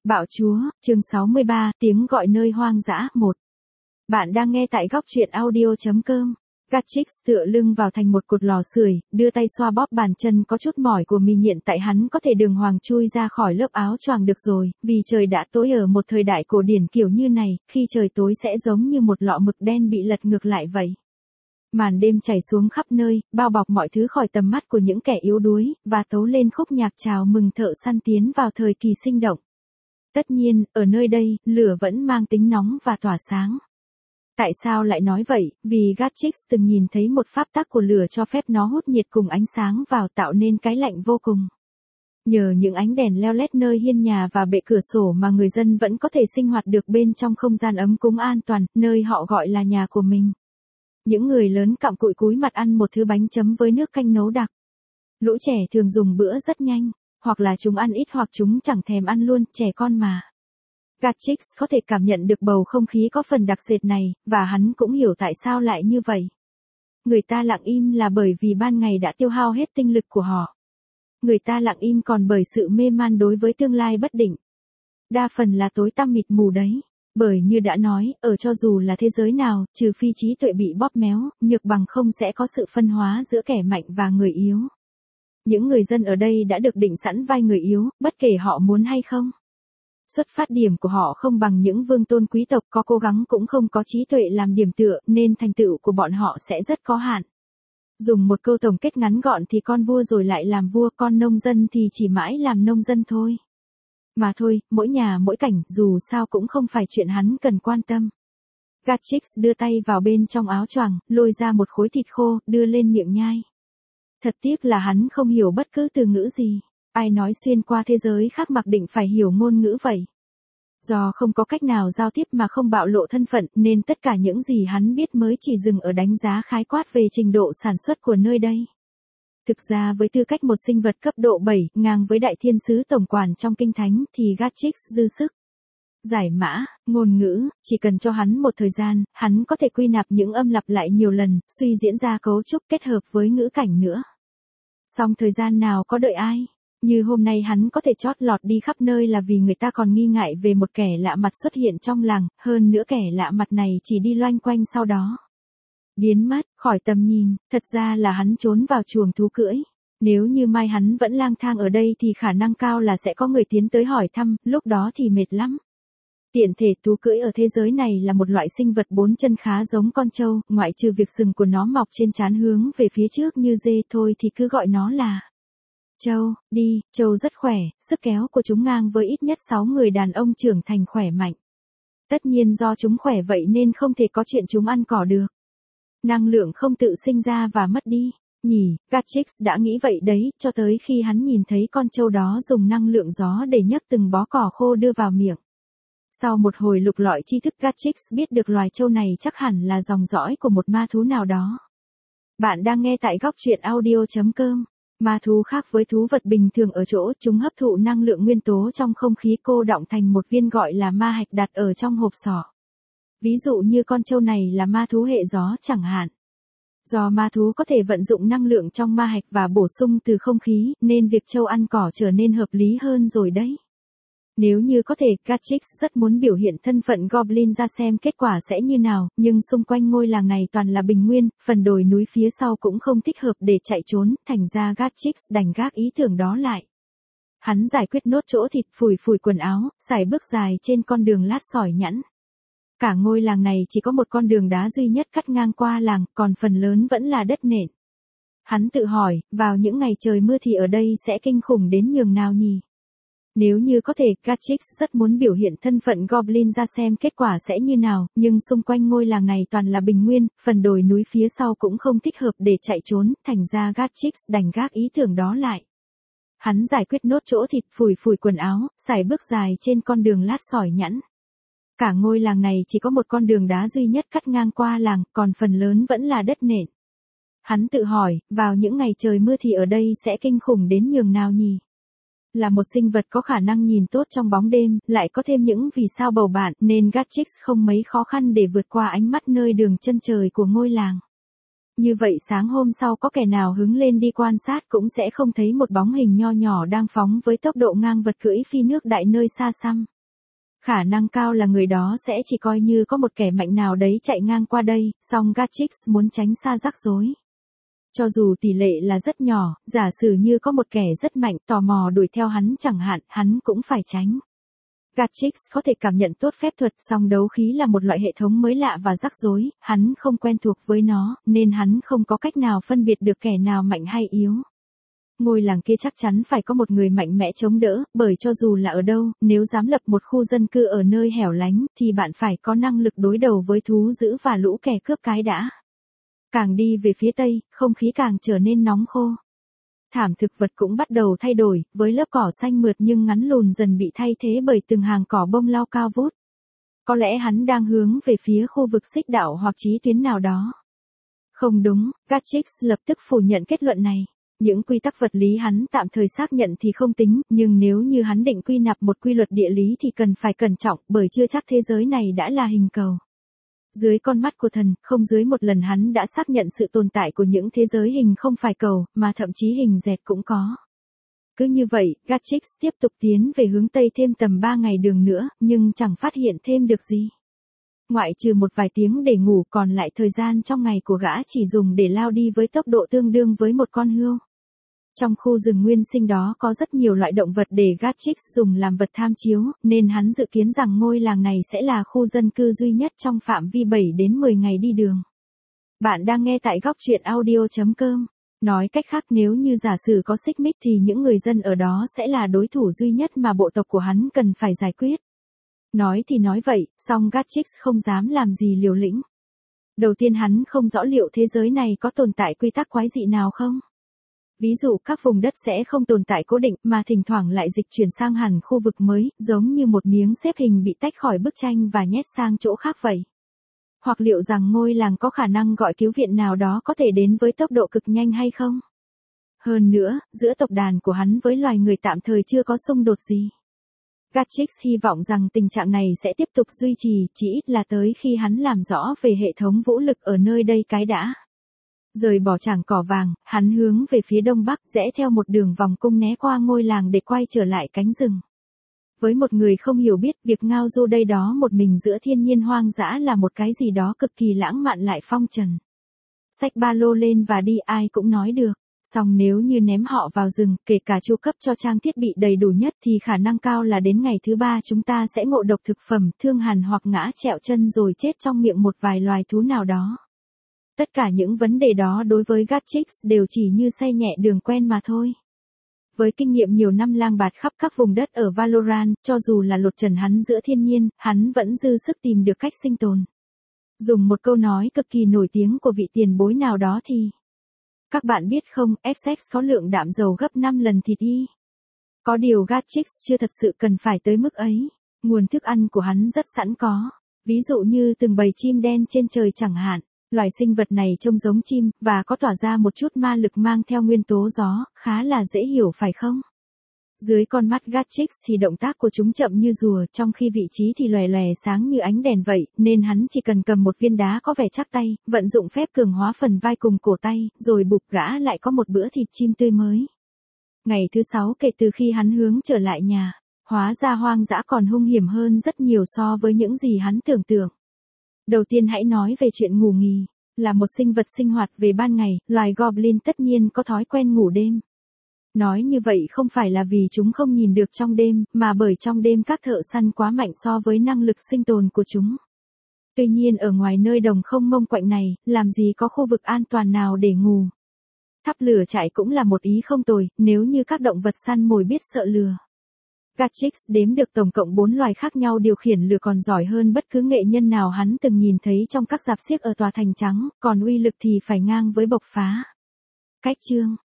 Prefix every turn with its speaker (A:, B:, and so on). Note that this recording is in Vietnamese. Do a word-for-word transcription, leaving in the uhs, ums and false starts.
A: Bạo chúa, chương sáu mươi ba, tiếng gọi nơi hoang dã, một. Bạn đang nghe tại góc truyện audio.com. Gatrix tựa lưng vào thành một cột lò sưởi, đưa tay xoa bóp bàn chân có chút mỏi của mình, hiện tại hắn có thể đường hoàng chui ra khỏi lớp áo choàng được rồi, vì trời đã tối ở một thời đại cổ điển kiểu như này, khi trời tối sẽ giống như một lọ mực đen bị lật ngược lại vậy. Màn đêm chảy xuống khắp nơi, bao bọc mọi thứ khỏi tầm mắt của những kẻ yếu đuối, và tấu lên khúc nhạc chào mừng thợ săn tiến vào thời kỳ sinh động. Tất nhiên, ở nơi đây, lửa vẫn mang tính nóng và tỏa sáng. Tại sao lại nói vậy? Vì Gatrix từng nhìn thấy một pháp tắc của lửa cho phép nó hút nhiệt cùng ánh sáng vào, tạo nên cái lạnh vô cùng. Nhờ những ánh đèn leo lét nơi hiên nhà và bệ cửa sổ mà người dân vẫn có thể sinh hoạt được bên trong không gian ấm cúng an toàn, nơi họ gọi là nhà của mình. Những người lớn cặm cụi cúi mặt ăn một thứ bánh chấm với nước canh nấu đặc. Lũ trẻ thường dùng bữa rất nhanh. Hoặc là chúng ăn ít hoặc chúng chẳng thèm ăn luôn, trẻ con mà. Gatrix có thể cảm nhận được bầu không khí có phần đặc sệt này, và hắn cũng hiểu tại sao lại như vậy. Người ta lặng im là bởi vì ban ngày đã tiêu hao hết tinh lực của họ. Người ta lặng im còn bởi sự mê man đối với tương lai bất định. Đa phần là tối tăm mịt mù đấy. Bởi như đã nói, ở cho dù là thế giới nào, trừ phi trí tuệ bị bóp méo, nhược bằng không sẽ có sự phân hóa giữa kẻ mạnh và người yếu. Những người dân ở đây đã được định sẵn vai người yếu, bất kể họ muốn hay không. Xuất phát điểm của họ không bằng những vương tôn quý tộc, có cố gắng cũng không có trí tuệ làm điểm tựa, nên thành tựu của bọn họ sẽ rất có hạn. Dùng một câu tổng kết ngắn gọn thì con vua rồi lại làm vua, con nông dân thì chỉ mãi làm nông dân thôi. Mà thôi, mỗi nhà mỗi cảnh, dù sao cũng không phải chuyện hắn cần quan tâm. Gatrix đưa tay vào bên trong áo choàng, lôi ra một khối thịt khô, đưa lên miệng nhai. Thật tiếc là hắn không hiểu bất cứ từ ngữ gì. Ai nói xuyên qua thế giới khác mặc định phải hiểu ngôn ngữ vậy? Do không có cách nào giao tiếp mà không bạo lộ thân phận, nên tất cả những gì hắn biết mới chỉ dừng ở đánh giá khái quát về trình độ sản xuất của nơi đây. Thực ra với tư cách một sinh vật cấp độ bảy, ngang với đại thiên sứ tổng quản trong kinh thánh, thì Gatrix dư sức. Giải mã, ngôn ngữ, chỉ cần cho hắn một thời gian, hắn có thể quy nạp những âm lặp lại nhiều lần, suy diễn ra cấu trúc kết hợp với ngữ cảnh nữa. Song thời gian nào có đợi ai? Như hôm nay hắn có thể chót lọt đi khắp nơi là vì người ta còn nghi ngại về một kẻ lạ mặt xuất hiện trong làng, hơn nữa kẻ lạ mặt này chỉ đi loanh quanh sau đó. Biến mất, khỏi tầm nhìn, thật ra là hắn trốn vào chuồng thú cưỡi. Nếu như mai hắn vẫn lang thang ở đây thì khả năng cao là sẽ có người tiến tới hỏi thăm, lúc đó thì mệt lắm. Tiện thể thú cưỡi ở thế giới này là một loại sinh vật bốn chân khá giống con trâu, ngoại trừ việc sừng của nó mọc trên trán hướng về phía trước như dê thôi thì cứ gọi nó là trâu, đi, trâu rất khỏe, sức kéo của chúng ngang với ít nhất sáu người đàn ông trưởng thành khỏe mạnh. Tất nhiên do chúng khỏe vậy nên không thể có chuyện chúng ăn cỏ được. Năng lượng không tự sinh ra và mất đi, nhỉ, Gatrix đã nghĩ vậy đấy, cho tới khi hắn nhìn thấy con trâu đó dùng năng lượng gió để nhấc từng bó cỏ khô đưa vào miệng. Sau một hồi lục lọi tri thức, Gatrix biết được loài trâu này chắc hẳn là dòng dõi của một ma thú nào đó. Bạn đang nghe tại góc truyện audio.com. Ma thú khác với thú vật bình thường ở chỗ chúng hấp thụ năng lượng nguyên tố trong không khí cô đọng thành một viên gọi là ma hạch đặt ở trong hộp sọ. Ví dụ như con trâu này là ma thú hệ gió chẳng hạn. Do ma thú có thể vận dụng năng lượng trong ma hạch và bổ sung từ không khí, nên việc trâu ăn cỏ trở nên hợp lý hơn rồi đấy. Nếu như có thể, Gatrix rất muốn biểu hiện thân phận Goblin ra xem kết quả sẽ như nào, nhưng xung quanh ngôi làng này toàn là bình nguyên, phần đồi núi phía sau cũng không thích hợp để chạy trốn, thành ra Gatrix đành gác ý tưởng đó lại. Hắn giải quyết nốt chỗ thịt, phủi phủi quần áo, sải bước dài trên con đường lát sỏi nhẵn. Cả ngôi làng này chỉ có một con đường đá duy nhất cắt ngang qua làng, còn phần lớn vẫn là đất nện. Hắn tự hỏi, vào những ngày trời mưa thì ở đây sẽ kinh khủng đến nhường nào nhỉ? Nếu như có thể, Gatrix rất muốn biểu hiện thân phận Goblin ra xem kết quả sẽ như nào, nhưng xung quanh ngôi làng này toàn là bình nguyên, phần đồi núi phía sau cũng không thích hợp để chạy trốn, thành ra Gatrix đành gác ý tưởng đó lại. Hắn giải quyết nốt chỗ thịt, phủi phủi quần áo, sải bước dài trên con đường lát sỏi nhẵn. Cả ngôi làng này chỉ có một con đường đá duy nhất cắt ngang qua làng, còn phần lớn vẫn là đất nện. Hắn tự hỏi, vào những ngày trời mưa thì ở đây sẽ kinh khủng đến nhường nào nhỉ? Là một sinh vật có khả năng nhìn tốt trong bóng đêm, lại có thêm những vì sao bầu bạn, nên Gatrix không mấy khó khăn để vượt qua ánh mắt nơi đường chân trời của ngôi làng. Như vậy sáng hôm sau có kẻ nào hứng lên đi quan sát cũng sẽ không thấy một bóng hình nho nhỏ đang phóng với tốc độ ngang vật cưỡi phi nước đại nơi xa xăm. Khả năng cao là người đó sẽ chỉ coi như có một kẻ mạnh nào đấy chạy ngang qua đây, song Gatchix muốn tránh xa rắc rối. Cho dù tỷ lệ là rất nhỏ, giả sử như có một kẻ rất mạnh tò mò đuổi theo hắn chẳng hạn, hắn cũng phải tránh. Gatchix có thể cảm nhận tốt phép thuật, song đấu khí là một loại hệ thống mới lạ và rắc rối, hắn không quen thuộc với nó, nên hắn không có cách nào phân biệt được kẻ nào mạnh hay yếu. Ngôi làng kia chắc chắn phải có một người mạnh mẽ chống đỡ, bởi cho dù là ở đâu, nếu dám lập một khu dân cư ở nơi hẻo lánh, thì bạn phải có năng lực đối đầu với thú dữ và lũ kẻ cướp cái đã. Càng đi về phía tây, không khí càng trở nên nóng khô. Thảm thực vật cũng bắt đầu thay đổi, với lớp cỏ xanh mượt nhưng ngắn lùn dần bị thay thế bởi từng hàng cỏ bông lau cao vút. Có lẽ hắn đang hướng về phía khu vực xích đạo hoặc chí tuyến nào đó. Không đúng, Gatchix lập tức phủ nhận kết luận này. Những quy tắc vật lý hắn tạm thời xác nhận thì không tính, nhưng nếu như hắn định quy nạp một quy luật địa lý thì cần phải cẩn trọng, bởi chưa chắc thế giới này đã là hình cầu. Dưới con mắt của thần, không dưới một lần hắn đã xác nhận sự tồn tại của những thế giới hình không phải cầu, mà thậm chí hình dẹt cũng có. Cứ như vậy, Gatchix tiếp tục tiến về hướng Tây thêm tầm ba ngày đường nữa, nhưng chẳng phát hiện thêm được gì. Ngoại trừ một vài tiếng để ngủ, còn lại thời gian trong ngày của gã chỉ dùng để lao đi với tốc độ tương đương với một con hươu. Trong khu rừng nguyên sinh đó có rất nhiều loại động vật để Gatchix dùng làm vật tham chiếu, nên hắn dự kiến rằng ngôi làng này sẽ là khu dân cư duy nhất trong phạm vi bảy đến mười ngày đi đường. Bạn đang nghe tại góc truyện audio chấm com. Nói cách khác, nếu như giả sử có xích mích thì những người dân ở đó sẽ là đối thủ duy nhất mà bộ tộc của hắn cần phải giải quyết. Nói thì nói vậy, song Gatchix không dám làm gì liều lĩnh. Đầu tiên hắn không rõ liệu thế giới này có tồn tại quy tắc quái dị nào không. Ví dụ các vùng đất sẽ không tồn tại cố định mà thỉnh thoảng lại dịch chuyển sang hẳn khu vực mới, giống như một miếng xếp hình bị tách khỏi bức tranh và nhét sang chỗ khác vậy. Hoặc liệu rằng ngôi làng có khả năng gọi cứu viện nào đó có thể đến với tốc độ cực nhanh hay không? Hơn nữa, giữa tộc đàn của hắn với loài người tạm thời chưa có xung đột gì. Gatchix hy vọng rằng tình trạng này sẽ tiếp tục duy trì, chỉ ít là tới khi hắn làm rõ về hệ thống vũ lực ở nơi đây cái đã. Rời bỏ trảng cỏ vàng, hắn hướng về phía đông bắc, rẽ theo một đường vòng cung né qua ngôi làng để quay trở lại cánh rừng. Với một người không hiểu biết, việc ngao du đây đó một mình giữa thiên nhiên hoang dã là một cái gì đó cực kỳ lãng mạn lại phong trần. Xách ba lô lên và đi ai cũng nói được. Song nếu như ném họ vào rừng, kể cả chu cấp cho trang thiết bị đầy đủ nhất thì khả năng cao là đến ngày thứ ba chúng ta sẽ ngộ độc thực phẩm, thương hàn hoặc ngã trẹo chân rồi chết trong miệng một vài loài thú nào đó. Tất cả những vấn đề đó đối với Gatchix đều chỉ như xe nhẹ đường quen mà thôi. Với kinh nghiệm nhiều năm lang bạt khắp các vùng đất ở Valorant, cho dù là lột trần hắn giữa thiên nhiên, hắn vẫn dư sức tìm được cách sinh tồn. Dùng một câu nói cực kỳ nổi tiếng của vị tiền bối nào đó thì: các bạn biết không, Essex có lượng đạm dầu gấp năm lần thịt y. Có điều Gatchix chưa thật sự cần phải tới mức ấy. Nguồn thức ăn của hắn rất sẵn có. Ví dụ như từng bầy chim đen trên trời chẳng hạn. Loài sinh vật này trông giống chim, và có tỏa ra một chút ma lực mang theo nguyên tố gió, khá là dễ hiểu phải không? Dưới con mắt Gatchix thì động tác của chúng chậm như rùa, trong khi vị trí thì lòe lòe sáng như ánh đèn vậy, nên hắn chỉ cần cầm một viên đá có vẻ chắc tay, vận dụng phép cường hóa phần vai cùng cổ tay, rồi bụp gã lại có một bữa thịt chim tươi mới. Ngày thứ sáu kể từ khi hắn hướng trở lại nhà, hóa ra hoang dã còn hung hiểm hơn rất nhiều so với những gì hắn tưởng tượng. Đầu tiên hãy nói về chuyện ngủ nghì. Là một sinh vật sinh hoạt về ban ngày, loài Goblin tất nhiên có thói quen ngủ đêm. Nói như vậy không phải là vì chúng không nhìn được trong đêm, mà bởi trong đêm các thợ săn quá mạnh so với năng lực sinh tồn của chúng. Tuy nhiên ở ngoài nơi đồng không mông quạnh này, làm gì có khu vực an toàn nào để ngủ. Thắp lửa trại cũng là một ý không tồi, nếu như các động vật săn mồi biết sợ lửa. Gatchix đếm được tổng cộng bốn loài khác nhau điều khiển lửa còn giỏi hơn bất cứ nghệ nhân nào hắn từng nhìn thấy trong các rạp xiếc ở tòa thành trắng, còn uy lực thì phải ngang với bộc phá. Cách chương